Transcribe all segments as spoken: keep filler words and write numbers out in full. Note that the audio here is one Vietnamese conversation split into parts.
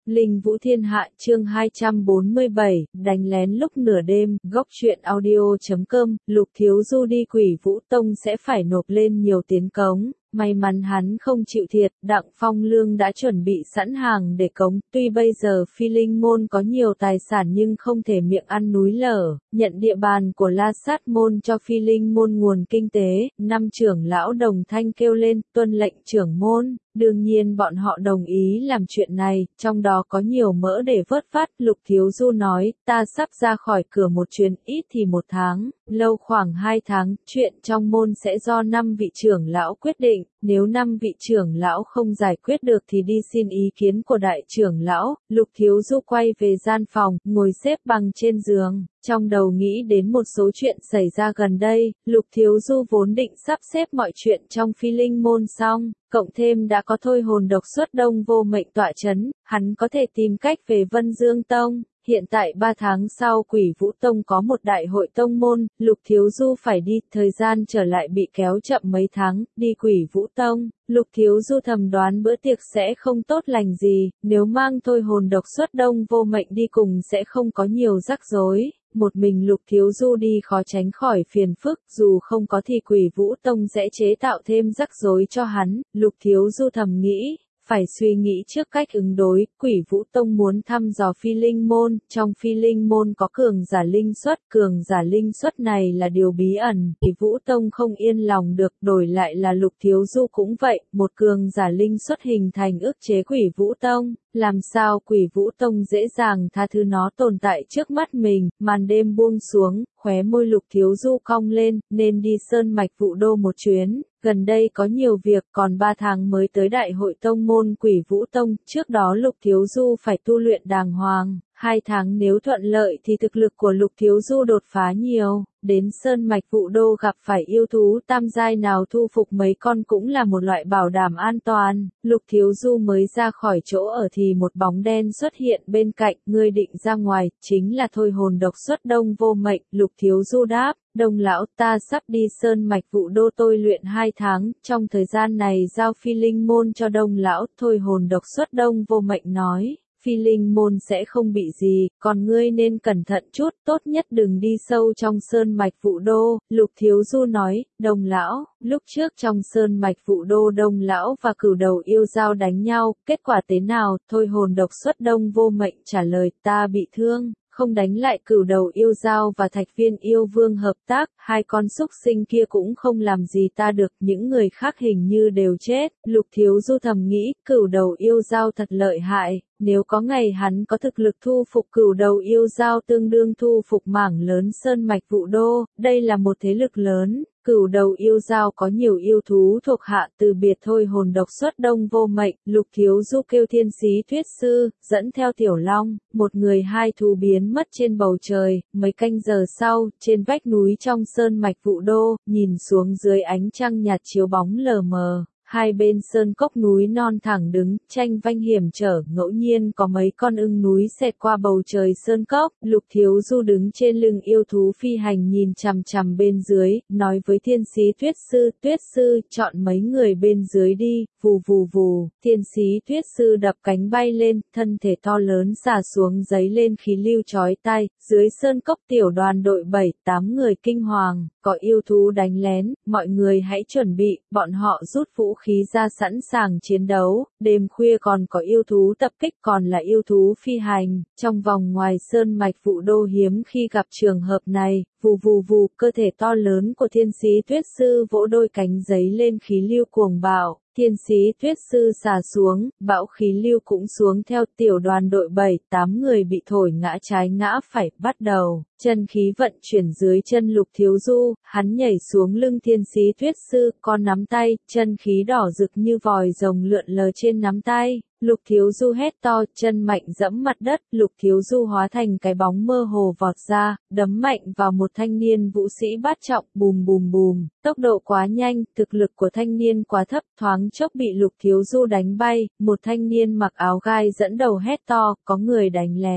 Linh Vũ Thiên Hạ chương hai trăm bốn mươi bảy, đánh lén lúc nửa đêm, góc truyện audio chấm com, Lục Thiếu Du đi Quỷ Vũ Tông sẽ phải nộp lên nhiều tiền cống. May mắn hắn không chịu thiệt, Đặng Phong Lương đã chuẩn bị sẵn hàng để cống, tuy bây giờ Phi Linh Môn có nhiều tài sản nhưng không thể miệng ăn núi lở, nhận địa bàn của La Sát Môn cho Phi Linh Môn nguồn kinh tế, năm trưởng lão đồng thanh kêu lên, tuân lệnh trưởng môn. Đương nhiên bọn họ đồng ý làm chuyện này, trong đó có nhiều mỡ để vớt vát. Lục Thiếu Du nói, ta sắp ra khỏi cửa một chuyến, ít thì một tháng, lâu khoảng hai tháng, chuyện trong môn sẽ do năm vị trưởng lão quyết định, nếu năm vị trưởng lão không giải quyết được thì đi xin ý kiến của đại trưởng lão. Lục Thiếu Du quay về gian phòng, ngồi xếp bằng trên giường. Trong đầu nghĩ đến một số chuyện xảy ra gần đây, Lục Thiếu Du vốn định sắp xếp mọi chuyện trong Phi Linh Môn xong, cộng thêm đã có thôi hồn độc xuất đông vô mệnh tọa chấn, hắn có thể tìm cách về Vân Dương Tông. Hiện tại ba tháng sau Quỷ Vũ Tông có một đại hội tông môn, Lục Thiếu Du phải đi, thời gian trở lại bị kéo chậm mấy tháng, đi Quỷ Vũ Tông. Lục Thiếu Du thầm đoán bữa tiệc sẽ không tốt lành gì, nếu mang thôi hồn độc xuất đông vô mệnh đi cùng sẽ không có nhiều rắc rối. Một mình Lục Thiếu Du đi khó tránh khỏi phiền phức, dù không có thì Quỷ Vũ Tông sẽ chế tạo thêm rắc rối cho hắn. Lục Thiếu Du thầm nghĩ, phải suy nghĩ trước cách ứng đối. Quỷ Vũ Tông muốn thăm dò Phi Linh Môn, trong Phi Linh Môn có cường giả linh xuất, cường giả linh xuất này là điều bí ẩn, Quỷ Vũ Tông không yên lòng được, đổi lại là Lục Thiếu Du cũng vậy, một cường giả linh xuất hình thành ức chế Quỷ Vũ Tông. Làm sao Quỷ Vũ Tông dễ dàng tha thứ nó tồn tại trước mắt mình. Màn đêm buông xuống, khóe môi Lục Thiếu Du cong lên, nên đi Sơn Mạch Vũ Đô một chuyến. Gần đây có nhiều việc, còn ba tháng mới tới đại hội tông môn Quỷ Vũ Tông, trước đó Lục Thiếu Du phải tu luyện đàng hoàng. Hai tháng nếu thuận lợi thì thực lực của Lục Thiếu Du đột phá nhiều, đến Sơn Mạch Vũ Đô gặp phải yêu thú tam giai nào thu phục mấy con cũng là một loại bảo đảm an toàn. Lục Thiếu Du mới ra khỏi chỗ ở thì một bóng đen xuất hiện bên cạnh, ngươi định ra ngoài, chính là thôi hồn độc xuất đông vô mệnh. Lục Thiếu Du đáp, Đông lão, ta sắp đi Sơn Mạch Vũ Đô tôi luyện hai tháng, trong thời gian này giao Phi Linh Môn cho Đông lão. Thôi hồn độc xuất đông vô mệnh nói, Phi Linh Môn sẽ không bị gì, còn ngươi nên cẩn thận chút, tốt nhất đừng đi sâu trong Sơn Mạch Vũ Đô. Lục Thiếu Du nói, Đông lão, lúc trước trong Sơn Mạch Vũ Đô Đông lão và cửu đầu yêu dao đánh nhau, kết quả thế nào? Thôi hồn độc xuất đông vô mệnh trả lời, ta bị thương, không đánh lại cửu đầu yêu dao và Thạch Viên yêu vương hợp tác, hai con súc sinh kia cũng không làm gì ta được, những người khác hình như đều chết. Lục Thiếu Du thầm nghĩ, cửu đầu yêu dao thật lợi hại, nếu có ngày hắn có thực lực thu phục cửu đầu yêu dao tương đương thu phục mảng lớn Sơn Mạch Vũ Đô, đây là một thế lực lớn. Cửu đầu yêu dao có nhiều yêu thú thuộc hạ, từ biệt thôi hồn độc xuất đông vô mệnh. Lục Thiếu Du kêu Thiên Sĩ Thuyết Sư, dẫn theo Tiểu Long, một người hai thú biến mất trên bầu trời. Mấy canh giờ sau, trên vách núi trong Sơn Mạch Vũ Đô, nhìn xuống dưới ánh trăng nhạt chiếu bóng lờ mờ. Hai bên sơn cốc núi non thẳng đứng, tranh vanh hiểm trở, ngẫu nhiên có mấy con ưng núi xẹt qua bầu trời sơn cốc. Lục Thiếu Du đứng trên lưng yêu thú phi hành nhìn chằm chằm bên dưới, nói với Thiên Sĩ Thuyết Sư, Tuyết Sư, chọn mấy người bên dưới đi. Vù vù vù, Thiên Sĩ Thuyết Sư đập cánh bay lên, thân thể to lớn xả xuống giấy lên khí lưu chói tai. Dưới sơn cốc tiểu đoàn đội bảy tám người kinh hoàng, có yêu thú đánh lén, mọi người hãy chuẩn bị, bọn họ rút vũ khí ra sẵn sàng chiến đấu. Đêm khuya còn có yêu thú tập kích, còn là yêu thú phi hành. Trong vòng ngoài Sơn Mạch Vũ Đô hiếm khi gặp trường hợp này. Vù vù vù, cơ thể to lớn của Thiên Sĩ Thuyết Sư vỗ đôi cánh giấy lên khí lưu cuồng bạo. Thiên Sĩ Thuyết Sư xả xuống, bão khí lưu cũng xuống theo. Tiểu đoàn đội bảy tám người bị thổi ngã trái ngã phải, bắt đầu chân khí vận chuyển dưới chân Lục Thiếu Du, hắn nhảy xuống lưng Thiên Sĩ Thuyết Sư, con nắm tay, chân khí đỏ rực như vòi rồng lượn lờ trên nắm tay. Lục Thiếu Du hét to, chân mạnh dẫm mặt đất, Lục Thiếu Du hóa thành cái bóng mơ hồ vọt ra, đấm mạnh vào một thanh niên vũ sĩ bát trọng, bùm bùm bùm, tốc độ quá nhanh, thực lực của thanh niên quá thấp, thoáng chốc bị Lục Thiếu Du đánh bay. Một thanh niên mặc áo gai dẫn đầu hét to, có người đánh lén.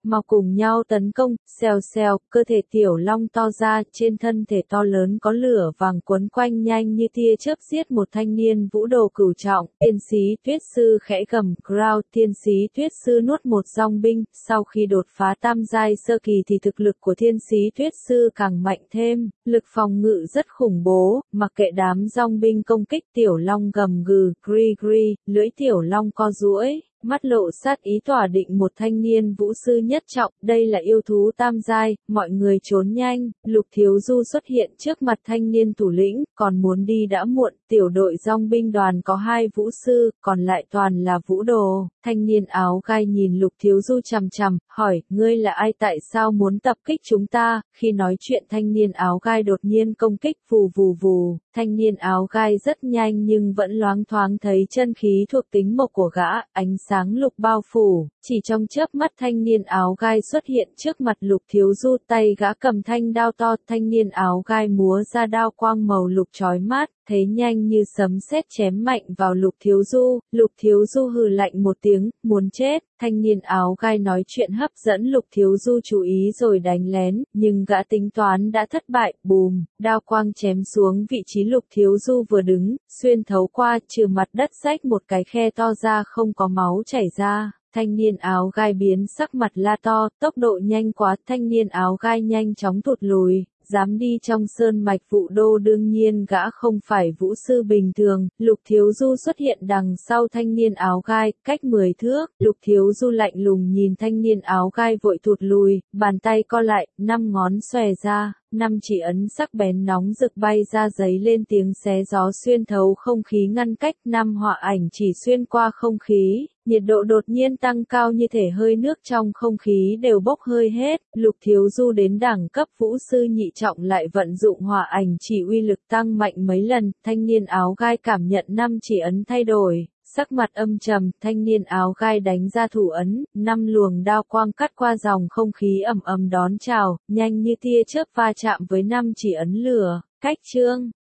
mau cùng nhau tấn công, xèo xèo, cơ thể tiểu long to ra, trên thân thể to lớn có lửa vàng quấn quanh nhanh như tia chớp giết một thanh niên vũ đồ cửu trọng, tiên sĩ tuyết sư khẽ gầm, growl, tiên sĩ tuyết sư nuốt một dòng binh, sau khi đột phá tam giai sơ kỳ thì thực lực của thiên sĩ tuyết sư càng mạnh thêm, lực phòng ngự rất khủng bố, mặc kệ đám dòng binh công kích tiểu long gầm gừ, gri gri, lưỡi tiểu long co duỗi, mắt lộ sát ý tỏa định một thanh niên vũ sư nhất trọng, đây là yêu thú tam giai, mọi người trốn nhanh, Lục Thiếu Du xuất hiện trước mặt thanh niên thủ lĩnh, còn muốn đi đã muộn, tiểu đội dòng binh đoàn có hai vũ sư, còn lại toàn là vũ đồ, thanh niên áo gai nhìn Lục Thiếu Du chằm chằm, hỏi, ngươi là ai tại sao muốn tập kích chúng ta, khi nói chuyện thanh niên áo gai đột nhiên công kích vù vù vù, thanh niên áo gai rất nhanh nhưng vẫn loáng thoáng thấy chân khí thuộc tính mộc của gã, ánh sáng lục bao phủ, chỉ trong chớp mắt thanh niên áo gai xuất hiện trước mặt Lục Thiếu Du, tay gã cầm thanh đao to, thanh niên áo gai múa ra đao quang màu lục chói mắt, thế nhanh như sấm sét chém mạnh vào Lục Thiếu Du, Lục Thiếu Du hừ lạnh một tiếng, muốn chết, thanh niên áo gai nói chuyện hấp dẫn Lục Thiếu Du chú ý rồi đánh lén, nhưng gã tính toán đã thất bại, bùm, đao quang chém xuống vị trí Lục Thiếu Du vừa đứng, xuyên thấu qua, trừ mặt đất rách một cái khe to ra không có máu chảy ra. Thanh niên áo gai biến sắc mặt la to, tốc độ nhanh quá, thanh niên áo gai nhanh chóng thụt lùi, dám đi trong sơn mạch Vũ Đô đương nhiên gã không phải vũ sư bình thường, Lục Thiếu Du xuất hiện đằng sau thanh niên áo gai, cách mười thước, Lục Thiếu Du lạnh lùng nhìn thanh niên áo gai vội thụt lùi, bàn tay co lại, năm ngón xòe ra. Năm chỉ ấn sắc bén nóng rực bay ra giấy lên tiếng xé gió xuyên thấu không khí ngăn cách, năm họa ảnh chỉ xuyên qua không khí, nhiệt độ đột nhiên tăng cao như thể hơi nước trong không khí đều bốc hơi hết, Lục Thiếu Du đến đẳng cấp vũ sư nhị trọng lại vận dụng họa ảnh chỉ uy lực tăng mạnh mấy lần, thanh niên áo gai cảm nhận năm chỉ ấn thay đổi. Sắc mặt âm trầm, thanh niên áo gai đánh ra thủ ấn, năm luồng đao quang cắt qua dòng không khí ầm ầm đón chào, nhanh như tia chớp va chạm với năm chỉ ấn lửa, cách chương.